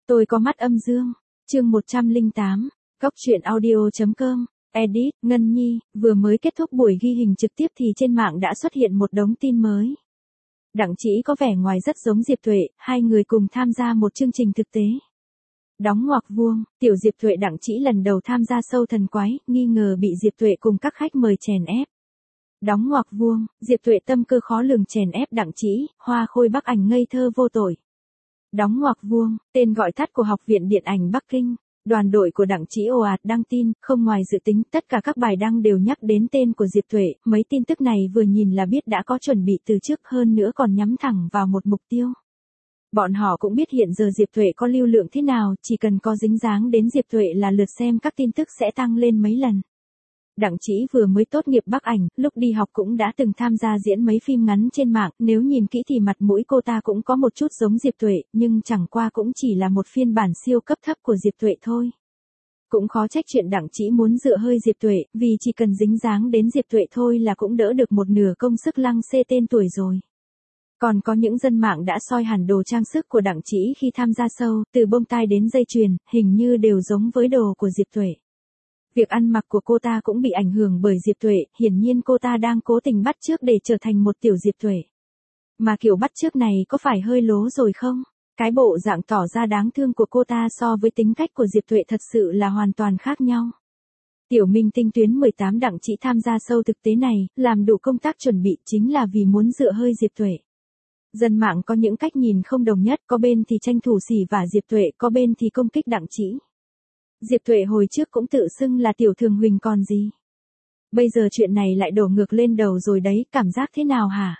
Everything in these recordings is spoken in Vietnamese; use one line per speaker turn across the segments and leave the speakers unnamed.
Tôi có mắt âm dương. Chương 108. Góc truyện audio.com. Edit, Ngân Nhi, vừa mới kết thúc buổi ghi hình trực tiếp thì trên mạng đã xuất hiện một đống tin mới. Đặng Trĩ có vẻ ngoài rất giống Diệp Tuệ, hai người cùng tham gia một chương trình thực tế. Đóng ngoặc vuông, tiểu Diệp Tuệ Đặng Trĩ lần đầu tham gia show thần quái, nghi ngờ bị Diệp Tuệ cùng các khách mời chèn ép. Đóng ngoặc vuông, Diệp Tuệ tâm cơ khó lường chèn ép Đặng Trĩ, hoa khôi Bắc Ảnh ngây thơ vô tội. Đóng ngoặc vuông, tên gọi tắt của Học viện Điện ảnh Bắc Kinh. Đoàn đội của Đặng Trĩ ồ ạt đăng tin, không ngoài dự tính, tất cả các bài đăng đều nhắc đến tên của Diệp Tuệ, mấy tin tức này vừa nhìn là biết đã có chuẩn bị từ trước, hơn nữa còn nhắm thẳng vào một mục tiêu. Bọn họ cũng biết hiện giờ Diệp Tuệ có lưu lượng thế nào, chỉ cần có dính dáng đến Diệp Tuệ là lượt xem các tin tức sẽ tăng lên mấy lần. Đặng Trĩ vừa mới tốt nghiệp Bắc Ảnh, lúc đi học cũng đã từng tham gia diễn mấy phim ngắn trên mạng, nếu nhìn kỹ thì mặt mũi cô ta cũng có một chút giống Diệp Tuệ, nhưng chẳng qua cũng chỉ là một phiên bản siêu cấp thấp của Diệp Tuệ thôi. Cũng khó trách chuyện Đặng Trĩ muốn dựa hơi Diệp Tuệ, vì chỉ cần dính dáng đến Diệp Tuệ thôi là cũng đỡ được một nửa công sức lăng xê tên tuổi rồi. Còn có những dân mạng đã soi hẳn đồ trang sức của Đặng Trĩ khi tham gia show, từ bông tai đến dây chuyền, hình như đều giống với đồ của Diệp Tuệ. Việc ăn mặc của cô ta cũng bị ảnh hưởng bởi Diệp Tuệ, hiển nhiên cô ta đang cố tình bắt chước để trở thành một tiểu Diệp Tuệ. Mà kiểu bắt chước này có phải hơi lố rồi không? Cái bộ dạng tỏ ra đáng thương của cô ta so với tính cách của Diệp Tuệ thật sự là hoàn toàn khác nhau. Tiểu minh tinh tuyến 18 Đặng Trĩ tham gia show thực tế này, làm đủ công tác chuẩn bị chính là vì muốn dựa hơi Diệp Tuệ. Dân mạng có những cách nhìn không đồng nhất, có bên thì tranh thủ xỉ vả Diệp Tuệ, có bên thì công kích Đặng Trĩ. Diệp Tuệ hồi trước cũng tự xưng là tiểu Thường Huỳnh còn gì. Bây giờ chuyện này lại đổ ngược lên đầu rồi đấy, cảm giác thế nào hả?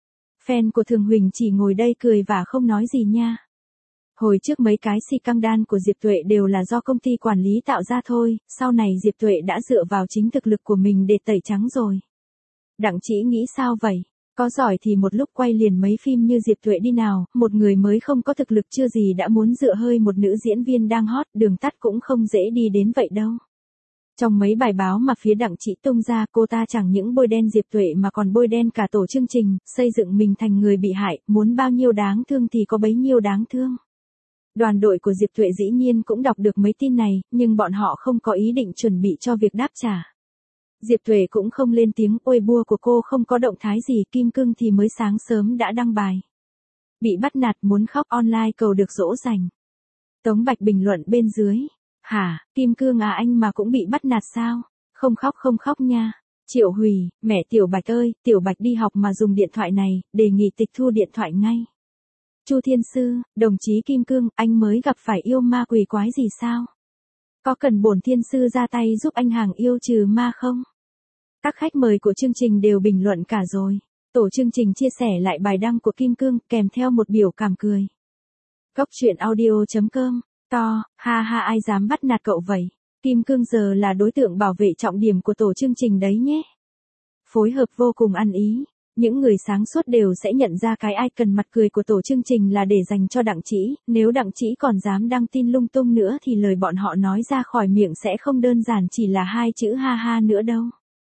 Fan của Thường Huỳnh chỉ ngồi đây cười và không nói gì nha. Hồi trước mấy cái si căng đan của Diệp Tuệ đều là do công ty quản lý tạo ra thôi, sau này Diệp Tuệ đã dựa vào chính thực lực của mình để tẩy trắng rồi. Đặng Trĩ nghĩ sao vậy? Có giỏi thì một lúc quay liền mấy phim như Diệp Tuệ đi nào, một người mới không có thực lực chưa gì đã muốn dựa hơi một nữ diễn viên đang hot, đường tắt cũng không dễ đi đến vậy đâu. Trong mấy bài báo mà phía Đặng Trĩ tung ra, cô ta chẳng những bôi đen Diệp Tuệ mà còn bôi đen cả tổ chương trình, xây dựng mình thành người bị hại, muốn bao nhiêu đáng thương thì có bấy nhiêu đáng thương. Đoàn đội của Diệp Tuệ dĩ nhiên cũng đọc được mấy tin này, nhưng bọn họ không có ý định chuẩn bị cho việc đáp trả. Diệp Tuệ cũng không lên tiếng, ôi bua của cô không có động thái gì, Kim Cương thì mới sáng sớm đã đăng bài. Bị bắt nạt muốn khóc online cầu được dỗ dành. Tống Bạch bình luận bên dưới. Hả, Kim Cương à anh mà cũng bị bắt nạt sao? Không khóc nha. Triệu Hùy, mẹ Tiểu Bạch ơi, Tiểu Bạch đi học mà dùng điện thoại này, đề nghị tịch thu điện thoại ngay. Chu Thiên Sư, đồng chí Kim Cương, anh mới gặp phải yêu ma quỷ quái gì sao? Có cần bổn Thiên Sư ra tay giúp anh hàng yêu trừ ma không? Các khách mời của chương trình đều bình luận cả rồi. Tổ chương trình chia sẻ lại bài đăng của Kim Cương, kèm theo một biểu cảm cười. Góc truyện audio.com. To, ha ha ai dám bắt nạt cậu vậy? Kim Cương giờ là đối tượng bảo vệ trọng điểm của tổ chương trình đấy nhé. Phối hợp vô cùng ăn ý. Những người sáng suốt đều sẽ nhận ra cái icon mặt cười của tổ chương trình là để dành cho Đặng Trĩ, nếu Đặng Trĩ còn dám đăng tin lung tung nữa thì lời bọn họ nói ra khỏi miệng sẽ không đơn giản chỉ là hai chữ ha ha nữa đâu.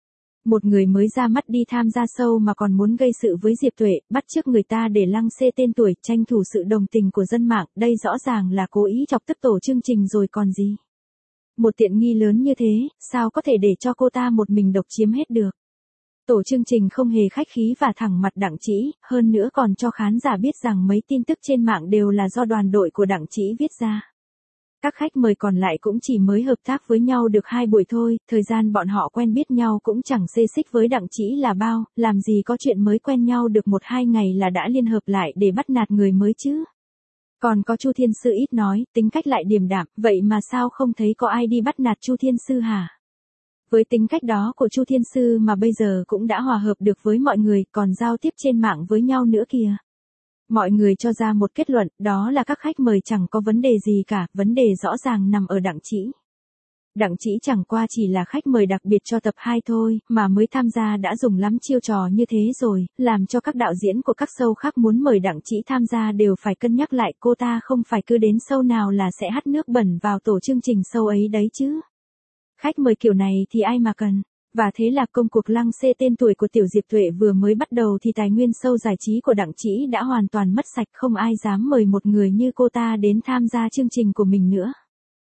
Một người mới ra mắt đi tham gia show mà còn muốn gây sự với Diệp Tuệ, bắt chước người ta để lăng xê tên tuổi, tranh thủ sự đồng tình của dân mạng, đây rõ ràng là cố ý chọc tức tổ chương trình rồi còn gì. Một tiện nghi lớn như thế, sao có thể để cho cô ta một mình độc chiếm hết được. Tổ chương trình không hề khách khí và thẳng mặt Đặng Trĩ, hơn nữa còn cho khán giả biết rằng mấy tin tức trên mạng đều là do đoàn đội của Đặng Trĩ viết ra. Các khách mời còn lại cũng chỉ mới hợp tác với nhau được 2 buổi thôi, thời gian bọn họ quen biết nhau cũng chẳng xê xích với Đặng Trĩ là bao, làm gì có chuyện mới quen nhau được 1-2 ngày là đã liên hợp lại để bắt nạt người mới chứ. Còn có Chu Thiên Sư ít nói, tính cách lại điềm đạm, vậy mà sao không thấy có ai đi bắt nạt Chu Thiên Sư hả? Với tính cách đó của Chu Thiên Sư mà bây giờ cũng đã hòa hợp được với mọi người, còn giao tiếp trên mạng với nhau nữa kìa. Mọi người cho ra một kết luận, đó là các khách mời chẳng có vấn đề gì cả, vấn đề rõ ràng nằm ở Đặng Trĩ. Đặng Trĩ chẳng qua chỉ là khách mời đặc biệt cho tập 2 thôi, mà mới tham gia đã dùng lắm chiêu trò như thế rồi, làm cho các đạo diễn của các show khác muốn mời Đặng Trĩ tham gia đều phải cân nhắc lại, cô ta không phải cứ đến show nào là sẽ hắt nước bẩn vào tổ chương trình show ấy đấy chứ. Khách mời kiểu này thì ai mà cần. Và thế là công cuộc lăng xê tên tuổi của Tiểu Diệp Tuệ vừa mới bắt đầu thì tài nguyên show giải trí của Đặng Trĩ đã hoàn toàn mất sạch, không ai dám mời một người như cô ta đến tham gia chương trình của mình nữa.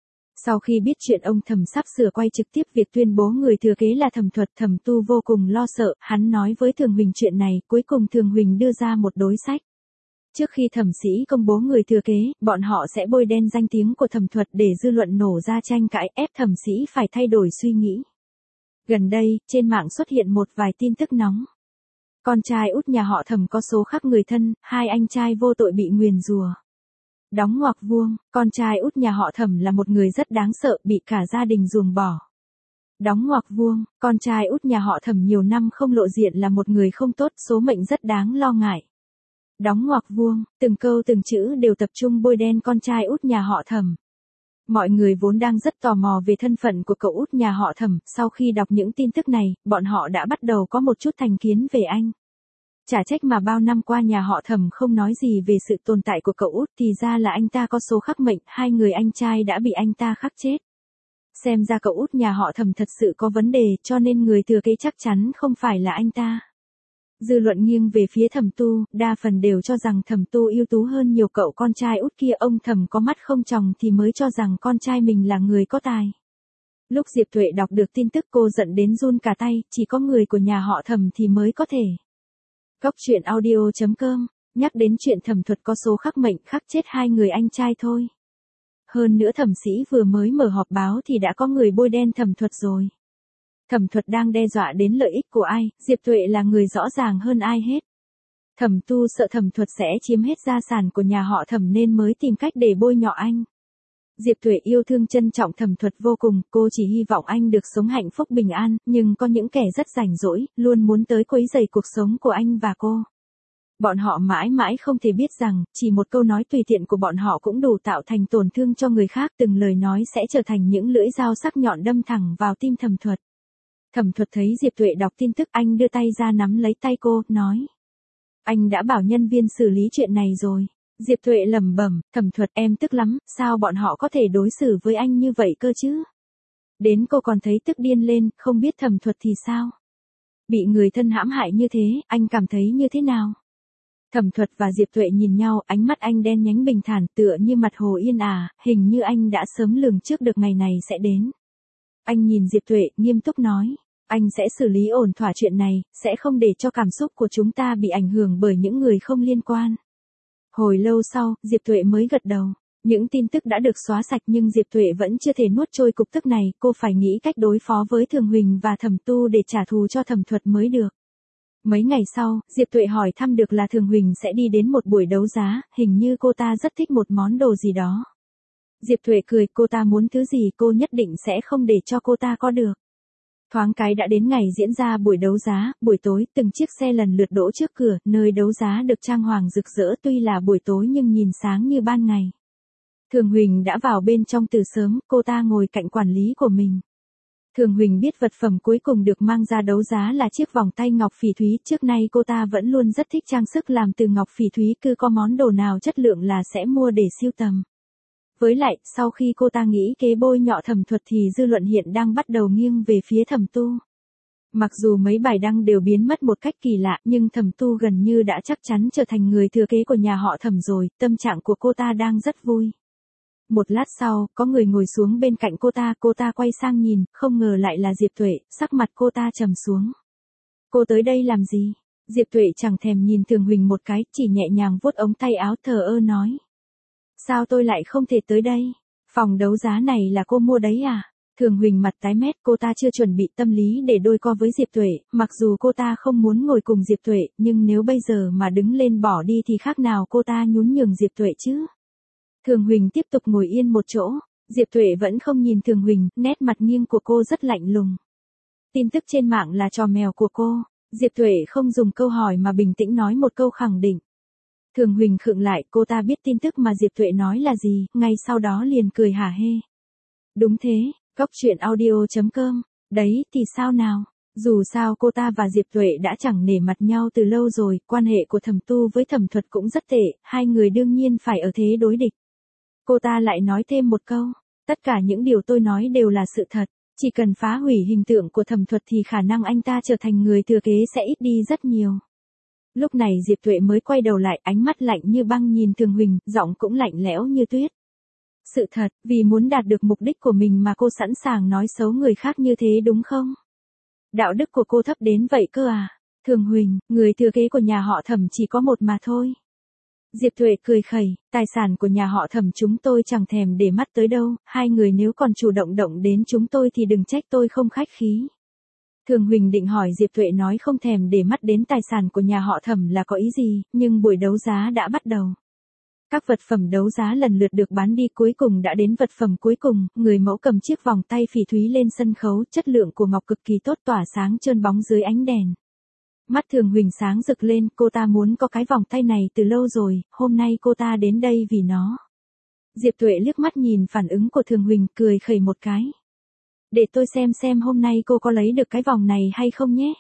Sau khi biết chuyện ông Thẩm sắp sửa quay trực tiếp việc tuyên bố người thừa kế là Thẩm Thuật, Thẩm Tu vô cùng lo sợ, hắn nói với Thường Huỳnh chuyện này, cuối cùng Thường Huỳnh đưa ra một đối sách. Trước khi Thẩm Sĩ công bố người thừa kế, bọn họ sẽ bôi đen danh tiếng của Thẩm Thuật để dư luận nổ ra tranh cãi, ép Thẩm Sĩ phải thay đổi suy nghĩ. Gần đây, trên mạng xuất hiện một vài tin tức nóng. Con trai út nhà họ Thẩm có số khắc người thân, hai anh trai vô tội bị nguyền rủa. Đóng ngoặc vuông, con trai út nhà họ Thẩm là một người rất đáng sợ, bị cả gia đình ruồng bỏ. Đóng ngoặc vuông, con trai út nhà họ Thẩm nhiều năm không lộ diện là một người không tốt, số mệnh rất đáng lo ngại. Đóng ngoặc vuông, từng câu từng chữ đều tập trung bôi đen con trai út nhà họ Thẩm. Mọi người vốn đang rất tò mò về thân phận của cậu út nhà họ Thẩm, sau khi đọc những tin tức này, bọn họ đã bắt đầu có một chút thành kiến về anh. Chả trách mà bao năm qua nhà họ Thẩm không nói gì về sự tồn tại của cậu út, thì ra là anh ta có số khắc mệnh, hai người anh trai đã bị anh ta khắc chết. Xem ra cậu út nhà họ Thẩm thật sự có vấn đề, cho nên người thừa kế chắc chắn không phải là anh ta. Dư luận nghiêng về phía Thẩm Tu, đa phần đều cho rằng Thẩm Tu ưu tú hơn nhiều cậu con trai út kia, ông Thẩm có mắt không tròng thì mới cho rằng con trai mình là người có tài. Lúc Diệp Tuệ đọc được tin tức cô giận đến run cả tay, chỉ có người của nhà họ Thẩm thì mới có thể. Góc truyện audio.com, nhắc đến chuyện Thẩm Thuật có số khắc mệnh khắc chết hai người anh trai thôi. Hơn nữa Thẩm Sĩ vừa mới mở họp báo thì đã có người bôi đen Thẩm Thuật rồi. Thẩm Thuật đang đe dọa đến lợi ích của ai, Diệp Tuệ là người rõ ràng hơn ai hết. Thẩm Tu sợ Thẩm Thuật sẽ chiếm hết gia sản của nhà họ Thẩm nên mới tìm cách để bôi nhọ anh. Diệp Tuệ yêu thương trân trọng Thẩm Thuật vô cùng, cô chỉ hy vọng anh được sống hạnh phúc bình an, nhưng có những kẻ rất rảnh rỗi, luôn muốn tới quấy rầy cuộc sống của anh và cô. Bọn họ mãi mãi không thể biết rằng, chỉ một câu nói tùy tiện của bọn họ cũng đủ tạo thành tổn thương cho người khác, từng lời nói sẽ trở thành những lưỡi dao sắc nhọn đâm thẳng vào tim Thẩm Thuật. Thẩm Thuật thấy Diệp Tuệ đọc tin tức, anh đưa tay ra nắm lấy tay cô, nói. Anh đã bảo nhân viên xử lý chuyện này rồi. Diệp Tuệ lẩm bẩm, Thẩm Thuật em tức lắm, sao bọn họ có thể đối xử với anh như vậy cơ chứ? Đến cô còn thấy tức điên lên, không biết Thẩm Thuật thì sao? Bị người thân hãm hại như thế, anh cảm thấy như thế nào? Thẩm Thuật và Diệp Tuệ nhìn nhau, ánh mắt anh đen nhánh bình thản tựa như mặt hồ yên ả, hình như anh đã sớm lường trước được ngày này sẽ đến. Anh nhìn Diệp Tuệ, nghiêm túc nói. Anh sẽ xử lý ổn thỏa chuyện này, sẽ không để cho cảm xúc của chúng ta bị ảnh hưởng bởi những người không liên quan. Hồi lâu sau, Diệp Tuệ mới gật đầu. Những tin tức đã được xóa sạch nhưng Diệp Tuệ vẫn chưa thể nuốt trôi cục tức này, cô phải nghĩ cách đối phó với Thường Huỳnh và Thẩm Tu để trả thù cho Thẩm Thuật mới được. Mấy ngày sau, Diệp Tuệ hỏi thăm được là Thường Huỳnh sẽ đi đến một buổi đấu giá, hình như cô ta rất thích một món đồ gì đó. Diệp Tuệ cười, cô ta muốn thứ gì cô nhất định sẽ không để cho cô ta có được. Thoáng cái đã đến ngày diễn ra buổi đấu giá, buổi tối, từng chiếc xe lần lượt đỗ trước cửa, nơi đấu giá được trang hoàng rực rỡ, tuy là buổi tối nhưng nhìn sáng như ban ngày. Thường Huỳnh đã vào bên trong từ sớm, cô ta ngồi cạnh quản lý của mình. Thường Huỳnh biết vật phẩm cuối cùng được mang ra đấu giá là chiếc vòng tay ngọc phỉ thúy, trước nay cô ta vẫn luôn rất thích trang sức làm từ ngọc phỉ thúy, cứ có món đồ nào chất lượng là sẽ mua để sưu tầm. Với lại, sau khi cô ta nghĩ kế bôi nhọ Thẩm Thuật thì dư luận hiện đang bắt đầu nghiêng về phía Thẩm Tu. Mặc dù mấy bài đăng đều biến mất một cách kỳ lạ, nhưng Thẩm Tu gần như đã chắc chắn trở thành người thừa kế của nhà họ Thẩm rồi, tâm trạng của cô ta đang rất vui. Một lát sau, có người ngồi xuống bên cạnh cô ta quay sang nhìn, không ngờ lại là Diệp Tuệ, sắc mặt cô ta trầm xuống. Cô tới đây làm gì? Diệp Tuệ chẳng thèm nhìn Thường Huỳnh một cái, chỉ nhẹ nhàng vuốt ống tay áo thờ ơ nói. Sao tôi lại không thể tới đây? Phòng đấu giá này là cô mua đấy à? Thường Huỳnh mặt tái mét, cô ta chưa chuẩn bị tâm lý để đôi co với Diệp Tuệ, mặc dù cô ta không muốn ngồi cùng Diệp Tuệ, nhưng nếu bây giờ mà đứng lên bỏ đi thì khác nào cô ta nhún nhường Diệp Tuệ chứ? Thường Huỳnh tiếp tục ngồi yên một chỗ, Diệp Tuệ vẫn không nhìn Thường Huỳnh, nét mặt nghiêng của cô rất lạnh lùng. Tin tức trên mạng là trò mèo của cô, Diệp Tuệ không dùng câu hỏi mà bình tĩnh nói một câu khẳng định. Thường Huỳnh khựng lại, cô ta biết tin tức mà Diệp Tuệ nói là gì, ngay sau đó liền cười hả hê. Đúng thế, góc truyện audio.com, đấy thì sao nào? Dù sao cô ta và Diệp Tuệ đã chẳng nể mặt nhau từ lâu rồi, quan hệ của Thẩm Tu với Thẩm Thuật cũng rất tệ, hai người đương nhiên phải ở thế đối địch. Cô ta lại nói thêm một câu, tất cả những điều tôi nói đều là sự thật. Chỉ cần phá hủy hình tượng của Thẩm Thuật thì khả năng anh ta trở thành người thừa kế sẽ ít đi rất nhiều. Lúc này Diệp Tuệ mới quay đầu lại, ánh mắt lạnh như băng nhìn Thường Huỳnh, giọng cũng lạnh lẽo như tuyết. Sự thật, vì muốn đạt được mục đích của mình mà cô sẵn sàng nói xấu người khác như thế đúng không? Đạo đức của cô thấp đến vậy cơ à? Thường Huỳnh, người thừa kế của nhà họ Thẩm chỉ có một mà thôi. Diệp Tuệ cười khẩy, tài sản của nhà họ Thẩm chúng tôi chẳng thèm để mắt tới đâu, hai người nếu còn chủ động đến chúng tôi thì đừng trách tôi không khách khí. Thường Huỳnh định hỏi Diệp Tuệ nói không thèm để mắt đến tài sản của nhà họ Thẩm là có ý gì, nhưng buổi đấu giá đã bắt đầu. Các vật phẩm đấu giá lần lượt được bán đi, cuối cùng đã đến vật phẩm cuối cùng, người mẫu cầm chiếc vòng tay phỉ thúy lên sân khấu, chất lượng của ngọc cực kỳ tốt, tỏa sáng trơn bóng dưới ánh đèn. Mắt Thường Huỳnh sáng rực lên, cô ta muốn có cái vòng tay này từ lâu rồi, hôm nay cô ta đến đây vì nó. Diệp Tuệ liếc mắt nhìn phản ứng của Thường Huỳnh, cười khẩy một cái. Để tôi xem hôm nay cô có lấy được cái vòng này hay không nhé.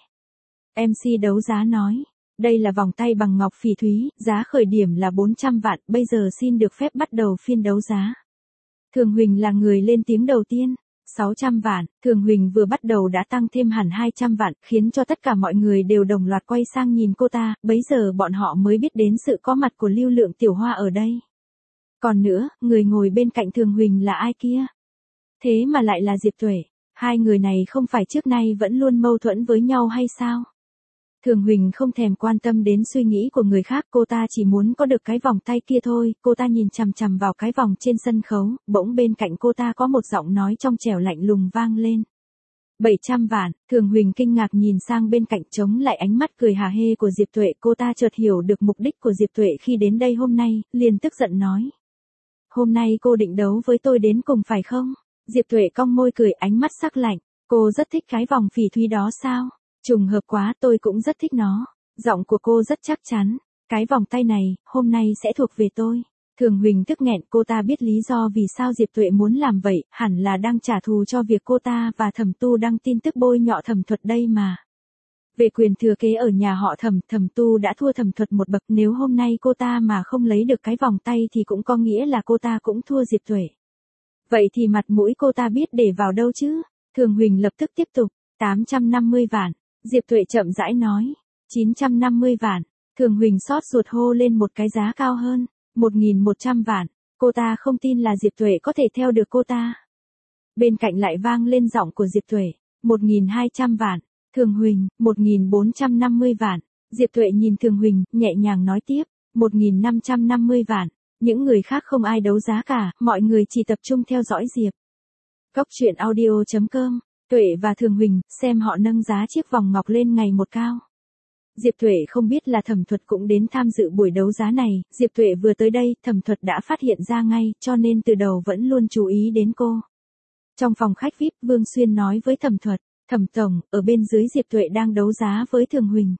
MC đấu giá nói, đây là vòng tay bằng ngọc phỉ thúy, giá khởi điểm là 400 vạn, bây giờ xin được phép bắt đầu phiên đấu giá. Thường Huỳnh là người lên tiếng đầu tiên. 600 vạn, Thường Huỳnh vừa bắt đầu đã tăng thêm hẳn 200 vạn, khiến cho tất cả mọi người đều đồng loạt quay sang nhìn cô ta, bấy giờ bọn họ mới biết đến sự có mặt của Lưu Lượng Tiểu Hoa ở đây. Còn nữa, người ngồi bên cạnh Thường Huỳnh là ai kia? Thế mà lại là Diệp Tuệ, hai người này không phải trước nay vẫn luôn mâu thuẫn với nhau hay sao? Thường Huỳnh không thèm quan tâm đến suy nghĩ của người khác, cô ta chỉ muốn có được cái vòng tay kia thôi, cô ta nhìn chằm chằm vào cái vòng trên sân khấu, bỗng bên cạnh cô ta có một giọng nói trong trẻo lạnh lùng vang lên. 700 vạn, Thường Huỳnh kinh ngạc nhìn sang bên cạnh, chống lại ánh mắt cười hả hê của Diệp Tuệ, cô ta chợt hiểu được mục đích của Diệp Tuệ khi đến đây hôm nay, liền tức giận nói. Hôm nay cô định đấu với tôi đến cùng phải không? Diệp Tuệ cong môi cười, ánh mắt sắc lạnh, cô rất thích cái vòng phỉ thúy đó sao? Trùng hợp quá, tôi cũng rất thích nó. Giọng của cô rất chắc chắn. Cái vòng tay này, hôm nay sẽ thuộc về tôi. Thường Huỳnh tức nghẹn, cô ta biết lý do vì sao Diệp Tuệ muốn làm vậy, hẳn là đang trả thù cho việc cô ta và Thẩm Tu đăng tin tức bôi nhọ Thẩm Thuật đây mà. Về quyền thừa kế ở nhà họ Thẩm, Thẩm Tu đã thua Thẩm Thuật một bậc, nếu hôm nay cô ta mà không lấy được cái vòng tay thì cũng có nghĩa là cô ta cũng thua Diệp Tuệ. Vậy thì mặt mũi cô ta biết để vào đâu chứ? Thường Huỳnh lập tức tiếp tục, 850 vạn. Diệp Tuệ chậm rãi nói, 950 vạn, Thường Huỳnh xót ruột hô lên một cái giá cao hơn, 1.100 vạn, cô ta không tin là Diệp Tuệ có thể theo được cô ta. Bên cạnh lại vang lên giọng của Diệp Tuệ, 1.200 vạn, Thường Huỳnh, 1.450 vạn, Diệp Tuệ nhìn Thường Huỳnh, nhẹ nhàng nói tiếp, 1.550 vạn, những người khác không ai đấu giá cả, mọi người chỉ tập trung theo dõi Diệp. Cóc truyện audio.com. Tuệ và Thường Huỳnh, xem họ nâng giá chiếc vòng ngọc lên ngày một cao. Diệp Tuệ không biết là Thẩm Thuật cũng đến tham dự buổi đấu giá này, Diệp Tuệ vừa tới đây, Thẩm Thuật đã phát hiện ra ngay, cho nên từ đầu vẫn luôn chú ý đến cô. Trong phòng khách VIP, Vương Xuyên nói với Thẩm Thuật, Thẩm Tổng, ở bên dưới Diệp Tuệ đang đấu giá với Thường Huỳnh.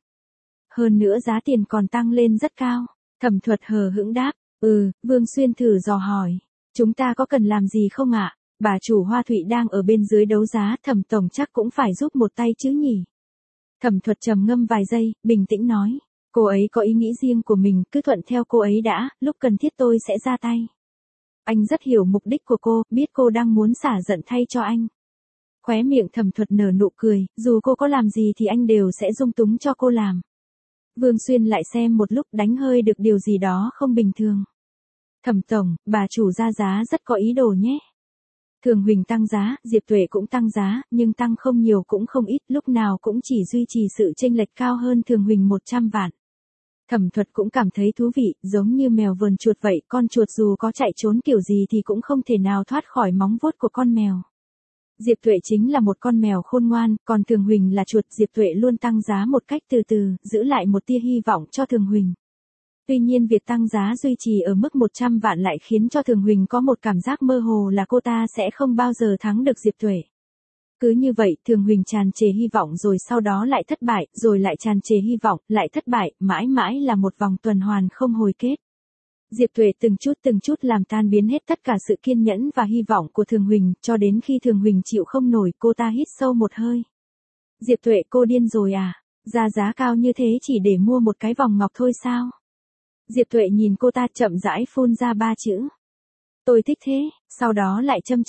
Hơn nữa giá tiền còn tăng lên rất cao. Thẩm Thuật hờ hững đáp, Vương Xuyên thử dò hỏi, chúng ta có cần làm gì không ạ? Bà chủ Hoa Thụy đang ở bên dưới đấu giá, Thẩm Tổng chắc cũng phải giúp một tay chứ nhỉ? Thẩm Thuật trầm ngâm vài giây, bình tĩnh nói, cô ấy có ý nghĩ riêng của mình, cứ thuận theo cô ấy đã, lúc cần thiết tôi sẽ ra tay. Anh rất hiểu mục đích của cô, biết cô đang muốn xả giận thay cho anh. Khóe miệng Thẩm Thuật nở nụ cười, dù cô có làm gì thì anh đều sẽ dung túng cho cô làm. Vương Xuyên lại xem một lúc, đánh hơi được điều gì đó không bình thường. Thẩm Tổng, bà chủ ra giá rất có ý đồ nhé. Thường Huỳnh tăng giá, Diệp Tuệ cũng tăng giá, nhưng tăng không nhiều cũng không ít, lúc nào cũng chỉ duy trì sự chênh lệch cao hơn Thường Huỳnh 100 vạn. Thẩm Thuật cũng cảm thấy thú vị, giống như mèo vờn chuột vậy, con chuột dù có chạy trốn kiểu gì thì cũng không thể nào thoát khỏi móng vuốt của con mèo. Diệp Tuệ chính là một con mèo khôn ngoan, còn Thường Huỳnh là chuột, Diệp Tuệ luôn tăng giá một cách từ từ, giữ lại một tia hy vọng cho Thường Huỳnh. Tuy nhiên việc tăng giá duy trì ở mức 100 vạn lại khiến cho Thường Huỳnh có một cảm giác mơ hồ là cô ta sẽ không bao giờ thắng được Diệp Tuệ. Cứ như vậy, Thường Huỳnh tràn trề hy vọng rồi sau đó lại thất bại, rồi lại tràn trề hy vọng, lại thất bại, mãi mãi là một vòng tuần hoàn không hồi kết. Diệp Tuệ từng chút làm tan biến hết tất cả sự kiên nhẫn và hy vọng của Thường Huỳnh, cho đến khi Thường Huỳnh chịu không nổi, cô ta hít sâu một hơi. Diệp Tuệ, cô điên rồi à? Ra giá cao như thế chỉ để mua một cái vòng ngọc thôi sao? Diệp Tuệ nhìn cô ta chậm rãi phun ra 3 chữ. Tôi thích thế, sau đó lại châm chọc,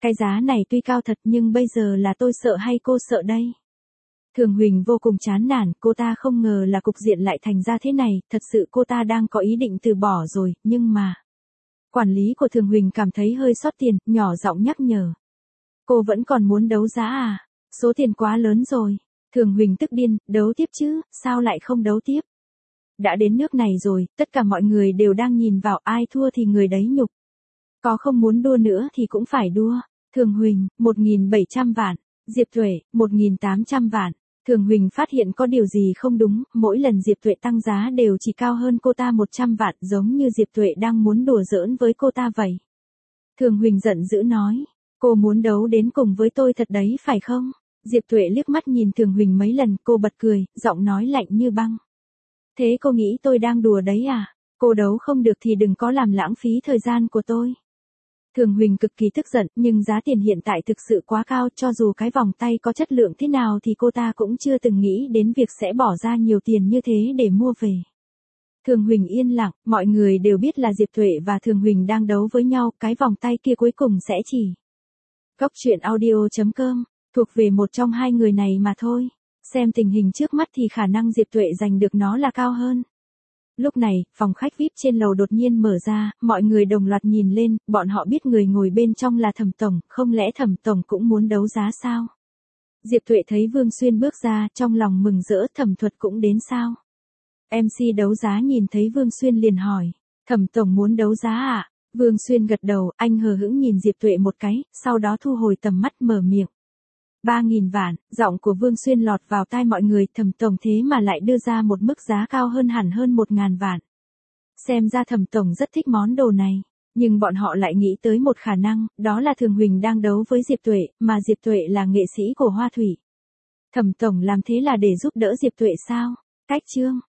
Cái giá này tuy cao thật nhưng bây giờ là tôi sợ hay cô sợ đây? Thường Huỳnh vô cùng chán nản, cô ta không ngờ là cục diện lại thành ra thế này, thật sự cô ta đang có ý định từ bỏ rồi, nhưng mà... Quản lý của Thường Huỳnh cảm thấy hơi sót tiền, nhỏ giọng nhắc nhở. Cô vẫn còn muốn đấu giá à? Số tiền quá lớn rồi. Thường Huỳnh tức điên, đấu tiếp chứ, sao lại không đấu tiếp? Đã đến nước này rồi, tất cả mọi người đều đang nhìn vào, ai thua thì người đấy nhục. Có không muốn đua nữa thì cũng phải đua. Thường Huỳnh, 1.700 vạn. Diệp Tuệ, 1.800 vạn. Thường Huỳnh phát hiện có điều gì không đúng, mỗi lần Diệp Tuệ tăng giá đều chỉ cao hơn cô ta 100 vạn, giống như Diệp Tuệ đang muốn đùa giỡn với cô ta vậy. Thường Huỳnh giận dữ nói, cô muốn đấu đến cùng với tôi thật đấy phải không? Diệp Tuệ liếc mắt nhìn Thường Huỳnh mấy lần, cô bật cười, giọng nói lạnh như băng. Thế cô nghĩ tôi đang đùa đấy à? Cô đấu không được thì đừng có làm lãng phí thời gian của tôi. Thường Huỳnh cực kỳ tức giận, nhưng giá tiền hiện tại thực sự quá cao, cho dù cái vòng tay có chất lượng thế nào thì cô ta cũng chưa từng nghĩ đến việc sẽ bỏ ra nhiều tiền như thế để mua về. Thường Huỳnh yên lặng, mọi người đều biết là Diệp Tuệ và Thường Huỳnh đang đấu với nhau, cái vòng tay kia cuối cùng sẽ chỉ. Góc truyện audio.com, thuộc về một trong hai người này mà thôi. Xem tình hình trước mắt thì khả năng Diệp Tuệ giành được nó là cao hơn. Lúc này, phòng khách VIP trên lầu đột nhiên mở ra, mọi người đồng loạt nhìn lên, bọn họ biết người ngồi bên trong là Thẩm Tổng, không lẽ Thẩm Tổng cũng muốn đấu giá sao? Diệp Tuệ thấy Vương Xuyên bước ra, trong lòng mừng rỡ, Thẩm Thuật cũng đến sao? MC đấu giá nhìn thấy Vương Xuyên liền hỏi, Thẩm Tổng muốn đấu giá à? Vương Xuyên gật đầu, anh hờ hững nhìn Diệp Tuệ một cái, sau đó thu hồi tầm mắt mở miệng. 3.000 vạn, giọng của Vương Xuyên lọt vào tai mọi người, Thẩm Tổng thế mà lại đưa ra một mức giá cao hơn hẳn hơn 1.000 vạn. Xem ra Thẩm Tổng rất thích món đồ này, nhưng bọn họ lại nghĩ tới một khả năng, đó là Thường Huỳnh đang đấu với Diệp Tuệ, mà Diệp Tuệ là nghệ sĩ của Hoa Thủy. Thẩm Tổng làm thế là để giúp đỡ Diệp Tuệ sao? Cách chương.